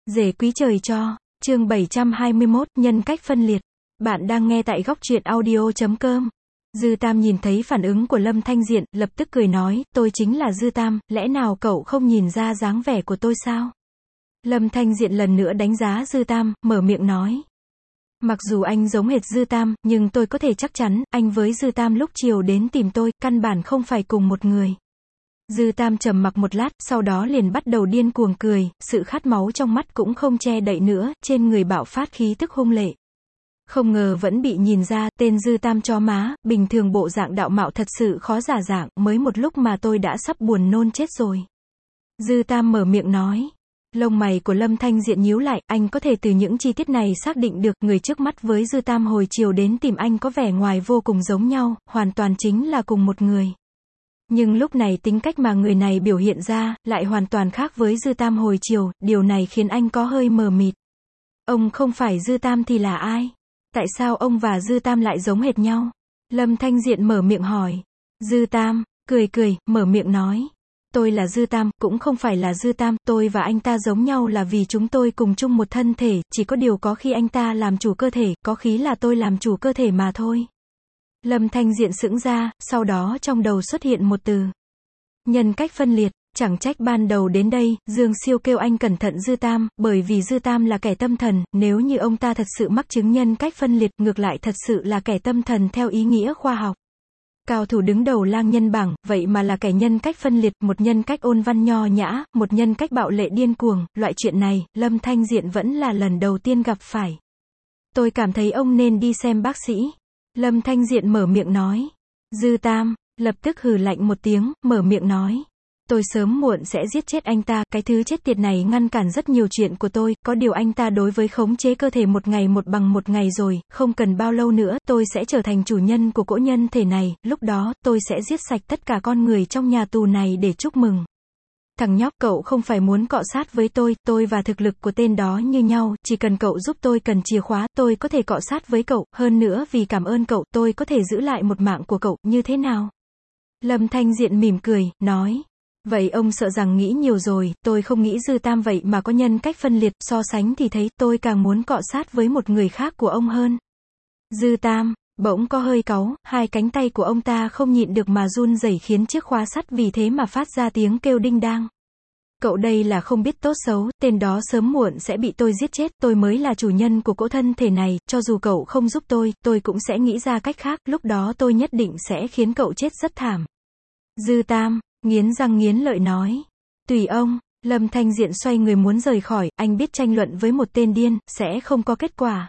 Rể quý trời cho, chương 721, nhân cách phân liệt. Bạn đang nghe tại góc truyện audio.com. Dư Tam nhìn thấy phản ứng của Lâm Thanh Diện, lập tức cười nói, tôi chính là Dư Tam, lẽ nào cậu không nhìn ra dáng vẻ của tôi sao? Lâm Thanh Diện lần nữa đánh giá Dư Tam, mở miệng nói. Mặc dù anh giống hệt Dư Tam, nhưng tôi có thể chắc chắn, anh với Dư Tam lúc chiều đến tìm tôi, căn bản không phải cùng một người. Dư Tam trầm mặc một lát, sau đó liền bắt đầu điên cuồng cười, sự khát máu trong mắt cũng không che đậy nữa, trên người bạo phát khí tức hung lệ. Không ngờ vẫn bị nhìn ra, tên Dư Tam chó má, bình thường bộ dạng đạo mạo thật sự khó giả dạng, mới một lúc mà tôi đã sắp buồn nôn chết rồi. Dư Tam mở miệng nói. Lông mày của Lâm Thanh Diện nhíu lại, anh có thể từ những chi tiết này xác định được, người trước mắt với Dư Tam hồi chiều đến tìm anh có vẻ ngoài vô cùng giống nhau, hoàn toàn chính là cùng một người. Nhưng lúc này tính cách mà người này biểu hiện ra, lại hoàn toàn khác với Dư Tam hồi chiều, điều này khiến anh có hơi mờ mịt. Ông không phải Dư Tam thì là ai? Tại sao ông và Dư Tam lại giống hệt nhau? Lâm Thanh Diện mở miệng hỏi. Dư Tam, cười, mở miệng nói. Tôi là Dư Tam, cũng không phải là Dư Tam, tôi và anh ta giống nhau là vì chúng tôi cùng chung một thân thể, chỉ có điều có khi anh ta làm chủ cơ thể, có khi là tôi làm chủ cơ thể mà thôi. Lâm Thanh Diện sững ra, sau đó trong đầu xuất hiện một từ. Nhân cách phân liệt, chẳng trách ban đầu đến đây, Dương Siêu kêu anh cẩn thận Dư Tam, bởi vì Dư Tam là kẻ tâm thần, nếu như ông ta thật sự mắc chứng nhân cách phân liệt, ngược lại thật sự là kẻ tâm thần theo ý nghĩa khoa học. Cao thủ đứng đầu lang nhân bảng, vậy mà là kẻ nhân cách phân liệt, một nhân cách ôn văn nho nhã, một nhân cách bạo lệ điên cuồng, loại chuyện này, Lâm Thanh Diện vẫn là lần đầu tiên gặp phải. Tôi cảm thấy ông nên đi xem bác sĩ. Lâm Thanh Diện mở miệng nói. Dư Tam, lập tức hừ lạnh một tiếng, mở miệng nói. Tôi sớm muộn sẽ giết chết anh ta, cái thứ chết tiệt này ngăn cản rất nhiều chuyện của tôi, có điều anh ta đối với khống chế cơ thể một ngày một bằng một ngày rồi, không cần bao lâu nữa, tôi sẽ trở thành chủ nhân của cỗ nhân thể này, lúc đó, tôi sẽ giết sạch tất cả con người trong nhà tù này để chúc mừng. Thằng nhóc, cậu không phải muốn cọ sát với tôi và thực lực của tên đó như nhau, chỉ cần cậu giúp tôi cần chìa khóa, tôi có thể cọ sát với cậu, hơn nữa vì cảm ơn cậu, tôi có thể giữ lại một mạng của cậu, như thế nào? Lâm Thanh Diện mỉm cười, nói. Vậy ông sợ rằng nghĩ nhiều rồi, tôi không nghĩ Dư Tam vậy mà có nhân cách phân liệt, so sánh thì thấy, tôi càng muốn cọ sát với một người khác của ông hơn. Dư Tam, bỗng có hơi cáu, hai cánh tay của ông ta không nhịn được mà run rẩy khiến chiếc khóa sắt vì thế mà phát ra tiếng kêu đinh đang. Cậu đây là không biết tốt xấu, tên đó sớm muộn sẽ bị tôi giết chết, tôi mới là chủ nhân của cỗ thân thể này, cho dù cậu không giúp tôi cũng sẽ nghĩ ra cách khác, lúc đó tôi nhất định sẽ khiến cậu chết rất thảm. Dư Tam, nghiến răng nghiến lợi nói. Tùy ông. Lâm Thanh Diện xoay người muốn rời khỏi, anh biết tranh luận với một tên điên, sẽ không có kết quả.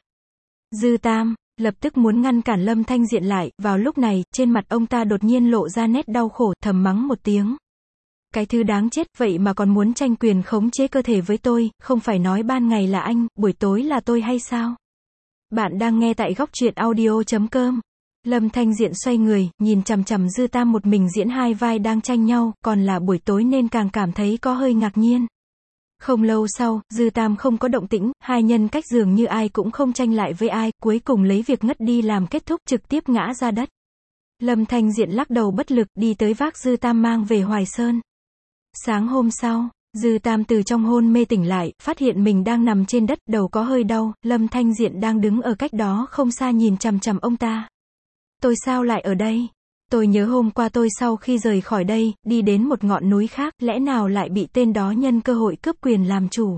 Dư Tam, lập tức muốn ngăn cản Lâm Thanh Diện lại, vào lúc này, trên mặt ông ta đột nhiên lộ ra nét đau khổ, thầm mắng một tiếng. Cái thứ đáng chết, vậy mà còn muốn tranh quyền khống chế cơ thể với tôi, không phải nói ban ngày là anh, buổi tối là tôi hay sao? Bạn đang nghe tại góc truyện audio.com. Lâm Thanh Diện xoay người, nhìn chằm chằm Dư Tam một mình diễn hai vai đang tranh nhau, còn là buổi tối nên càng cảm thấy có hơi ngạc nhiên. Không lâu sau, Dư Tam không có động tĩnh, hai nhân cách dường như ai cũng không tranh lại với ai, cuối cùng lấy việc ngất đi làm kết thúc, trực tiếp ngã ra đất. Lâm Thanh Diện lắc đầu bất lực, đi tới vác Dư Tam mang về Hoài Sơn. Sáng hôm sau, Dư Tam từ trong hôn mê tỉnh lại, phát hiện mình đang nằm trên đất, đầu có hơi đau, Lâm Thanh Diện đang đứng ở cách đó không xa nhìn chằm chằm ông ta. Tôi sao lại ở đây? Tôi nhớ hôm qua tôi sau khi rời khỏi đây, đi đến một ngọn núi khác, lẽ nào lại bị tên đó nhân cơ hội cướp quyền làm chủ?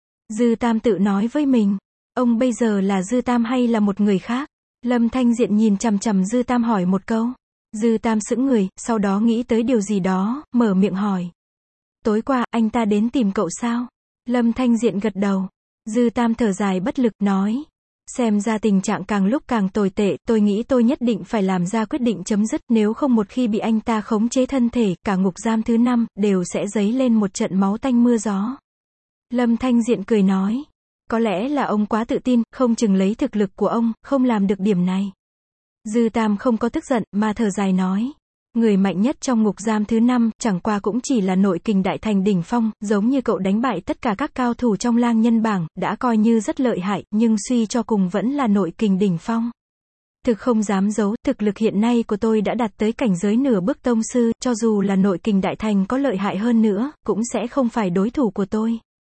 Dư Tam tự nói với mình. Ông bây giờ là Dư Tam hay là một người khác? Lâm Thanh Diện nhìn chằm chằm Dư Tam hỏi một câu. Dư Tam sững người, sau đó nghĩ tới điều gì đó, mở miệng hỏi. Tối qua, anh ta đến tìm cậu sao? Lâm Thanh Diện gật đầu. Dư Tam thở dài bất lực, nói. Xem ra tình trạng càng lúc càng tồi tệ, tôi nghĩ tôi nhất định phải làm ra quyết định chấm dứt, nếu không một khi bị anh ta khống chế thân thể, cả ngục giam thứ 5, đều sẽ dấy lên một trận máu tanh mưa gió. Lâm Thanh Diện cười nói. Có lẽ là ông quá tự tin, không chừng lấy thực lực của ông, không làm được điểm này. Dư Tam không có tức giận, mà thở dài nói. Người mạnh nhất trong ngục giam thứ 5, chẳng qua cũng chỉ là nội kình đại thành đỉnh phong, giống như cậu đánh bại tất cả các cao thủ trong lang nhân bảng, đã coi như rất lợi hại, nhưng suy cho cùng vẫn là nội kình đỉnh phong. Thực không dám giấu, thực lực hiện nay của tôi đã đạt tới cảnh giới nửa bước tông sư, cho dù là nội kình đại thành có lợi hại hơn nữa, cũng sẽ không phải đối thủ của tôi.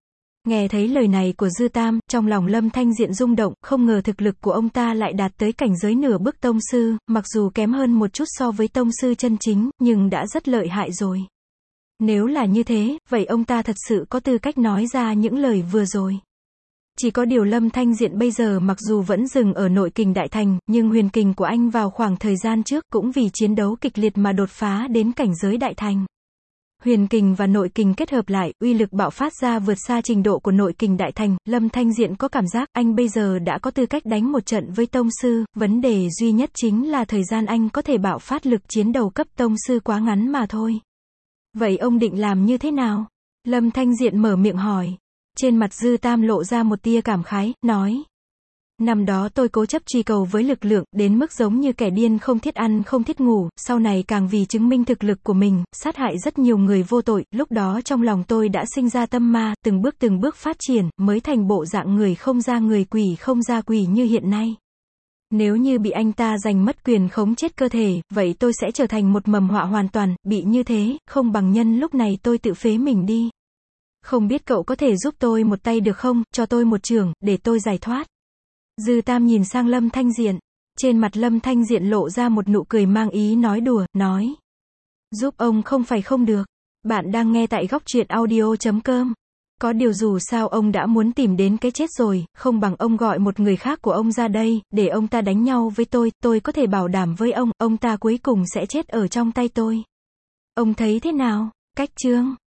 Nghe thấy lời này của Dư Tam, trong lòng Lâm Thanh Diện rung động, không ngờ thực lực của ông ta lại đạt tới cảnh giới nửa bước tông sư, mặc dù kém hơn một chút so với tông sư chân chính, nhưng đã rất lợi hại rồi. Nếu là như thế, vậy ông ta thật sự có tư cách nói ra những lời vừa rồi. Chỉ có điều Lâm Thanh Diện bây giờ mặc dù vẫn dừng ở nội kình đại thành, nhưng huyền kình của anh vào khoảng thời gian trước cũng vì chiến đấu kịch liệt mà đột phá đến cảnh giới đại thành. Huyền kình và nội kình kết hợp lại, uy lực bạo phát ra vượt xa trình độ của nội kình đại thành, Lâm Thanh Diện có cảm giác anh bây giờ đã có tư cách đánh một trận với tông sư, vấn đề duy nhất chính là thời gian anh có thể bạo phát lực chiến đầu cấp tông sư quá ngắn mà thôi. Vậy ông định làm như thế nào? Lâm Thanh Diện mở miệng hỏi. Trên mặt Dư Tam lộ ra một tia cảm khái, nói. Năm đó tôi cố chấp truy cầu với lực lượng, đến mức giống như kẻ điên không thiết ăn không thiết ngủ, sau này càng vì chứng minh thực lực của mình, sát hại rất nhiều người vô tội, lúc đó trong lòng tôi đã sinh ra tâm ma, từng bước phát triển, mới thành bộ dạng người không ra người quỷ không ra quỷ như hiện nay. Nếu như bị anh ta giành mất quyền khống chết cơ thể, vậy tôi sẽ trở thành một mầm họa hoàn toàn, bị như thế, không bằng nhân lúc này tôi tự phế mình đi. Không biết cậu có thể giúp tôi một tay được không, cho tôi một chưởng, để tôi giải thoát. Dư Tam nhìn sang Lâm Thanh Diện. Trên mặt Lâm Thanh Diện lộ ra một nụ cười mang ý nói đùa, nói. Giúp ông không phải không được. Bạn đang nghe tại góc truyện audio.com. Có điều dù sao ông đã muốn tìm đến cái chết rồi, không bằng ông gọi một người khác của ông ra đây, để ông ta đánh nhau với tôi có thể bảo đảm với ông ta cuối cùng sẽ chết ở trong tay tôi. Ông thấy thế nào? Cách chương